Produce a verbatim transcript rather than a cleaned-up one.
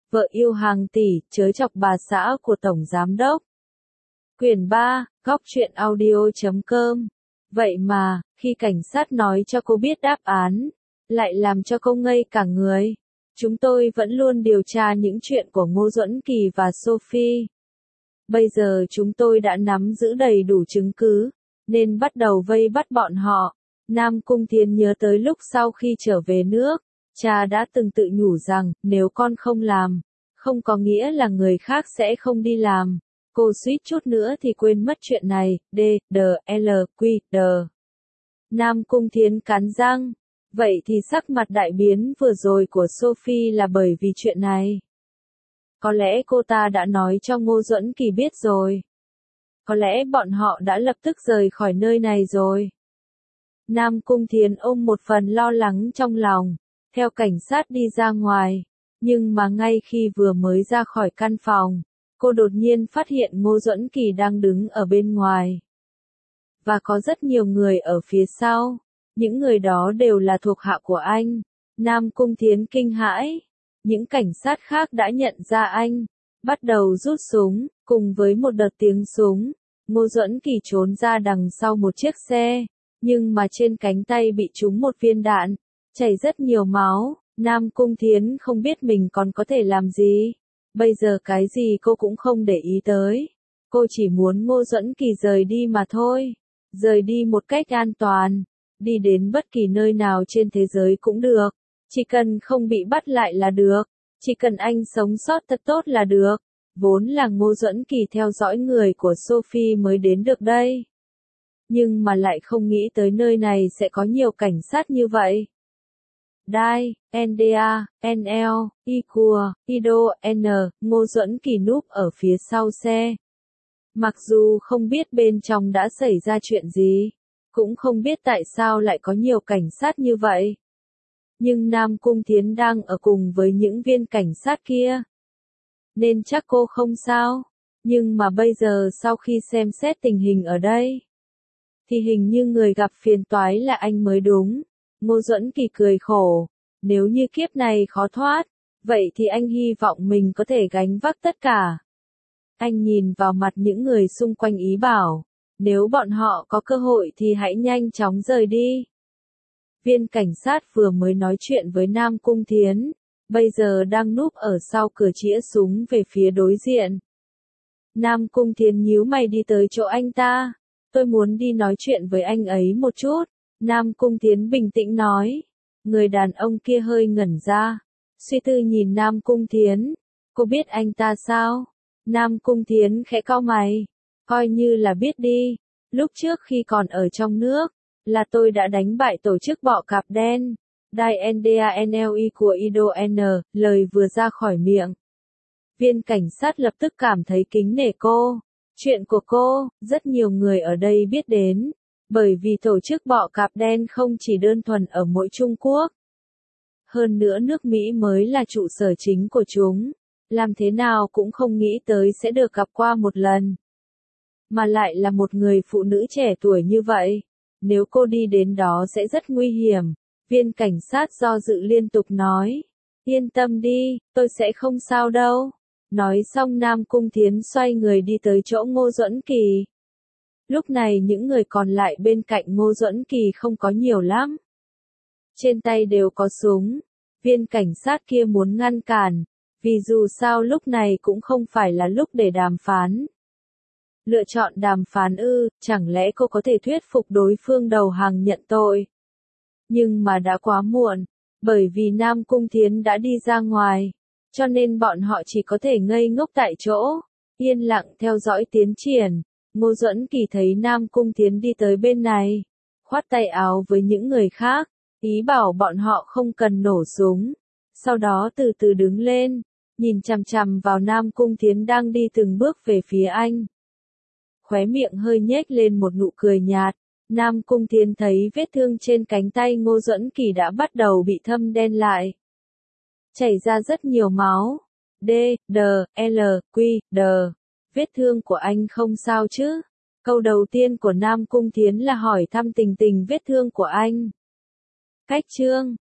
Vợ yêu hàng tỷ, chớ chọc bà xã của Tổng Giám Đốc. Quyển ba, góc truyện audio chấm com. Vậy mà, khi cảnh sát nói cho cô biết đáp án, lại làm cho cô ngây cả người. Chúng tôi vẫn luôn điều tra những chuyện của Ngô Duẫn Kỳ và Sophie. Bây giờ chúng tôi đã nắm giữ đầy đủ chứng cứ, nên bắt đầu vây bắt bọn họ. Nam Cung Thiến nhớ tới lúc sau khi trở về nước, cha đã từng tự nhủ rằng, nếu con không làm, không có nghĩa là người khác sẽ không đi làm. Cô suýt chút nữa thì quên mất chuyện này, D, D, L, Q, D. Nam Cung Thiến cắn răng. Vậy thì sắc mặt đại biến vừa rồi của Sophie là bởi vì chuyện này. Có lẽ cô ta đã nói cho Ngô Duẫn Kỳ biết rồi. Có lẽ bọn họ đã lập tức rời khỏi nơi này rồi. Nam Cung Thiến ôm một phần lo lắng trong lòng, theo cảnh sát đi ra ngoài. Nhưng mà ngay khi vừa mới ra khỏi căn phòng, cô đột nhiên phát hiện Ngô Duẫn Kỳ đang đứng ở bên ngoài. Và có rất nhiều người ở phía sau. Những người đó đều là thuộc hạ của anh. Nam Cung Thiến kinh hãi. Những cảnh sát khác đã nhận ra anh, bắt đầu rút súng, cùng với một đợt tiếng súng. Ngô Duẫn Kỳ trốn ra đằng sau một chiếc xe, nhưng mà trên cánh tay bị trúng một viên đạn, chảy rất nhiều máu. Nam Cung Thiến không biết mình còn có thể làm gì. Bây giờ cái gì cô cũng không để ý tới. Cô chỉ muốn Ngô Duẫn Kỳ rời đi mà thôi. Rời đi một cách an toàn. Đi đến bất kỳ nơi nào trên thế giới cũng được. Chỉ cần không bị bắt lại là được. Chỉ cần anh sống sót thật tốt là được. Vốn là Ngô Duẫn Kỳ theo dõi người của Sophie mới đến được đây. Nhưng mà lại không nghĩ tới nơi này sẽ có nhiều cảnh sát như vậy. Dai, en đê a, en lờ, Ikua, Ido, N, Ngô Duẫn Kỳ núp ở phía sau xe. Mặc dù không biết bên trong đã xảy ra chuyện gì, cũng không biết tại sao lại có nhiều cảnh sát như vậy. Nhưng Nam Cung Thiến đang ở cùng với những viên cảnh sát kia, nên chắc cô không sao. Nhưng mà bây giờ sau khi xem xét tình hình ở đây, thì hình như người gặp phiền toái là anh mới đúng. Ngô Duẫn Kỳ cười khổ. Nếu như kiếp này khó thoát, vậy thì anh hy vọng mình có thể gánh vác tất cả. Anh nhìn vào mặt những người xung quanh ý bảo, nếu bọn họ có cơ hội thì hãy nhanh chóng rời đi. Viên cảnh sát vừa mới nói chuyện với Nam Cung Thiến, bây giờ đang núp ở sau cửa chĩa súng về phía đối diện. Nam Cung Thiến nhíu mày đi tới chỗ anh ta. Tôi muốn đi nói chuyện với anh ấy một chút. Nam Cung Thiến bình tĩnh nói. Người đàn ông kia hơi ngẩn ra, suy tư nhìn Nam Cung Thiến. Cô biết anh ta sao? Nam Cung Thiến khẽ cau mày. Coi như là biết đi. Lúc trước khi còn ở trong nước, là tôi đã đánh bại tổ chức bọ cạp đen. Dai en đê a en lờ i của Ido N, lời vừa ra khỏi miệng. Viên cảnh sát lập tức cảm thấy kính nể cô. Chuyện của cô, rất nhiều người ở đây biết đến. Bởi vì tổ chức bọ cạp đen không chỉ đơn thuần ở mỗi Trung Quốc. Hơn nữa nước Mỹ mới là trụ sở chính của chúng. Làm thế nào cũng không nghĩ tới sẽ được gặp qua một lần. Mà lại là một người phụ nữ trẻ tuổi như vậy. Nếu cô đi đến đó sẽ rất nguy hiểm. Viên cảnh sát do dự liên tục nói. Yên tâm đi, tôi sẽ không sao đâu. Nói xong Nam Cung Thiến xoay người đi tới chỗ Ngô Duẫn Kỳ. Lúc này những người còn lại bên cạnh Ngô Duẫn Kỳ không có nhiều lắm. Trên tay đều có súng. Viên cảnh sát kia muốn ngăn cản, vì dù sao lúc này cũng không phải là lúc để đàm phán. Lựa chọn đàm phán ư, chẳng lẽ cô có thể thuyết phục đối phương đầu hàng nhận tội? Nhưng mà đã quá muộn, bởi vì Nam Cung Thiến đã đi ra ngoài, cho nên bọn họ chỉ có thể ngây ngốc tại chỗ, yên lặng theo dõi tiến triển. Ngô Duẫn Kỳ thấy Nam Cung Thiến đi tới bên này, khoát tay áo với những người khác, ý bảo bọn họ không cần nổ súng. Sau đó từ từ đứng lên, nhìn chằm chằm vào Nam Cung Thiến đang đi từng bước về phía anh. Khóe miệng hơi nhếch lên một nụ cười nhạt. Nam Cung Thiến thấy vết thương trên cánh tay Ngô Duẫn Kỳ đã bắt đầu bị thâm đen lại. Chảy ra rất nhiều máu. D, D, L, Q, D. Vết thương của anh không sao chứ? Câu đầu tiên của Nam Cung Thiến là hỏi thăm tình tình vết thương của anh. Cách chương